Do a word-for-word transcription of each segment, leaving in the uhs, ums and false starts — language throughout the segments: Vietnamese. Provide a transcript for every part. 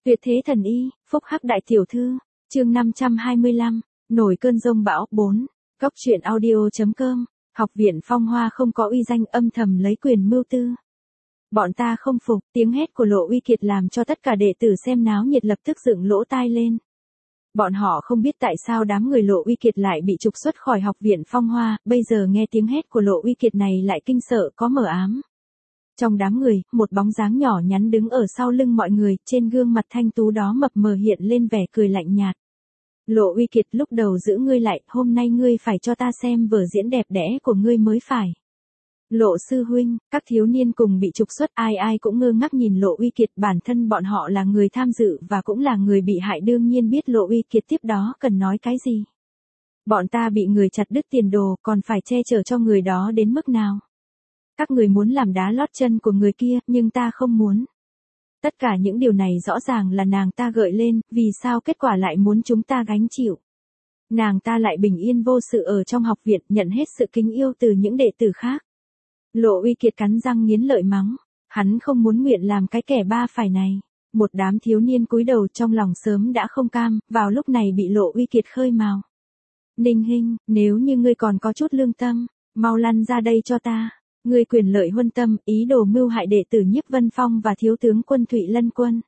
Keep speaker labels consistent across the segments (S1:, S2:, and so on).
S1: Tuyệt thế thần y, phúc hắc đại tiểu thư, chương năm trăm hai mươi lăm, nổi cơn giông bão, bốn, góc truyện audio.com, học viện Phong Hoa không có uy danh âm thầm lấy quyền mưu tư. Bọn ta không phục, tiếng hét của Lộ Uy Kiệt làm cho tất cả đệ tử xem náo nhiệt lập tức dựng lỗ tai lên. Bọn họ không biết tại sao đám người Lộ Uy Kiệt lại bị trục xuất khỏi học viện Phong Hoa, bây giờ nghe tiếng hét của Lộ Uy Kiệt này lại kinh sợ có mờ ám. Trong đám người, một bóng dáng nhỏ nhắn đứng ở sau lưng mọi người, trên gương mặt thanh tú đó mập mờ hiện lên vẻ cười lạnh nhạt. Lộ Uy Kiệt, lúc đầu giữ ngươi lại, hôm nay ngươi phải cho ta xem vở diễn đẹp đẽ của ngươi mới phải. Lộ sư huynh, các thiếu niên cùng bị trục xuất, ai ai cũng ngơ ngác nhìn Lộ Uy Kiệt, bản thân bọn họ là người tham dự và cũng là người bị hại, đương nhiên biết Lộ Uy Kiệt tiếp đó cần nói cái gì. Bọn ta bị người chặt đứt tiền đồ, còn phải che chở cho người đó đến mức nào? Các người muốn làm đá lót chân của người kia, nhưng ta không muốn. Tất cả những điều này rõ ràng là nàng ta gợi lên, vì sao kết quả lại muốn chúng ta gánh chịu? Nàng ta lại bình yên vô sự ở trong học viện, nhận hết sự kính yêu từ những đệ tử khác. Lộ Uy Kiệt cắn răng nghiến lợi mắng, hắn không muốn nguyện làm cái kẻ ba phải này. Một đám thiếu niên cúi đầu trong lòng sớm đã không cam, vào lúc này bị Lộ Uy Kiệt khơi mào. Ninh Hinh, nếu như ngươi còn có chút lương tâm, mau lăn ra đây cho ta. Ngươi quyền lợi huân tâm, ý đồ mưu hại đệ tử Nhiếp Vân Phong và thiếu tướng quân Thụy Lân Quân.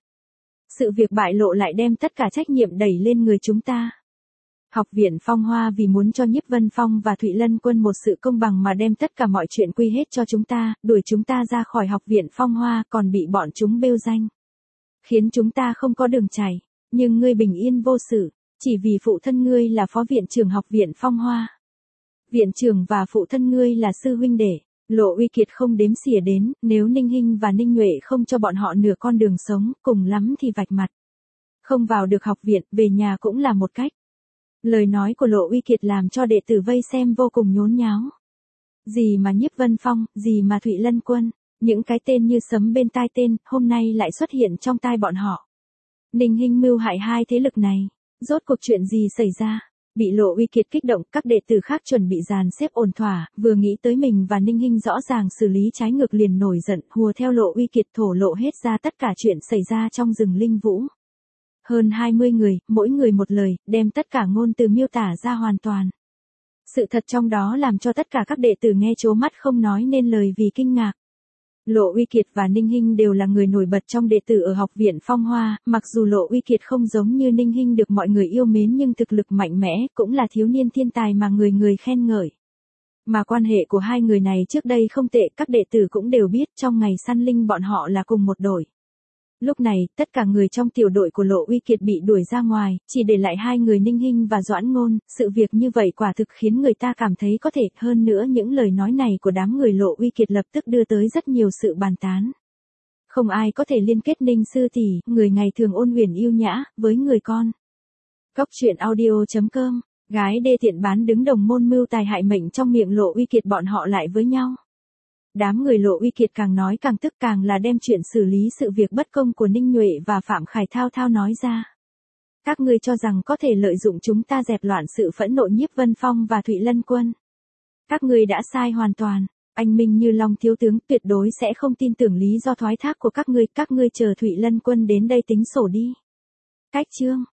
S1: Sự việc bại lộ lại đem tất cả trách nhiệm đẩy lên người chúng ta. Học viện Phong Hoa vì muốn cho Nhiếp Vân Phong và Thụy Lân Quân một sự công bằng mà đem tất cả mọi chuyện quy hết cho chúng ta, đuổi chúng ta ra khỏi học viện Phong Hoa, còn bị bọn chúng bêu danh. Khiến chúng ta không có đường chảy, nhưng ngươi bình yên vô sự, chỉ vì phụ thân ngươi là phó viện trưởng học viện Phong Hoa. Viện trưởng và phụ thân ngươi là sư huynh đệ. Lộ Uy Kiệt không đếm xỉa đến, nếu Ninh Hinh và Ninh Nhuệ không cho bọn họ nửa con đường sống, cùng lắm thì vạch mặt. Không vào được học viện, về nhà cũng là một cách. Lời nói của Lộ Uy Kiệt làm cho đệ tử vây xem vô cùng nhốn nháo. Gì mà Nhiếp Vân Phong, gì mà Thụy Lân Quân, những cái tên như sấm bên tai tên, hôm nay lại xuất hiện trong tai bọn họ. Ninh Hinh mưu hại hai thế lực này, rốt cuộc chuyện gì xảy ra? Bị Lộ Uy Kiệt kích động, các đệ tử khác chuẩn bị dàn xếp ổn thỏa, vừa nghĩ tới mình và Ninh Hinh rõ ràng xử lý trái ngược liền nổi giận, hùa theo Lộ Uy Kiệt thổ lộ hết ra tất cả chuyện xảy ra trong rừng Linh Vũ. Hơn hai mươi người, mỗi người một lời, đem tất cả ngôn từ miêu tả ra hoàn toàn. Sự thật trong đó làm cho tất cả các đệ tử nghe trố mắt không nói nên lời vì kinh ngạc. Lộ Uy Kiệt và Ninh Hinh đều là người nổi bật trong đệ tử ở học viện Phong Hoa, mặc dù Lộ Uy Kiệt không giống như Ninh Hinh được mọi người yêu mến nhưng thực lực mạnh mẽ, cũng là thiếu niên thiên tài mà người người khen ngợi. Mà quan hệ của hai người này trước đây không tệ, các đệ tử cũng đều biết trong ngày săn linh bọn họ là cùng một đội. Lúc này, tất cả người trong tiểu đội của Lộ Uy Kiệt bị đuổi ra ngoài, chỉ để lại hai người Ninh Hinh và Doãn Ngôn, sự việc như vậy quả thực khiến người ta cảm thấy có thể, hơn nữa những lời nói này của đám người Lộ Uy Kiệt lập tức đưa tới rất nhiều sự bàn tán. Không ai có thể liên kết Ninh sư tỷ, người ngày thường ôn huyền yêu nhã, với người con. Góc truyện audio.com, gái đê tiện bán đứng đồng môn mưu tài hại mệnh trong miệng Lộ Uy Kiệt bọn họ lại với nhau. Đám người Lộ Uy Kiệt càng nói càng tức, càng là đem chuyện xử lý sự việc bất công của Ninh Nhuệ và Phạm Khải thao thao nói ra. Các ngươi cho rằng có thể lợi dụng chúng ta dẹp loạn sự phẫn nộ Nhiếp Vân Phong và Thụy Lân Quân. Các ngươi đã sai hoàn toàn, anh minh như Long thiếu tướng tuyệt đối sẽ không tin tưởng lý do thoái thác của các ngươi, các ngươi chờ Thụy Lân Quân đến đây tính sổ đi. Cách chương,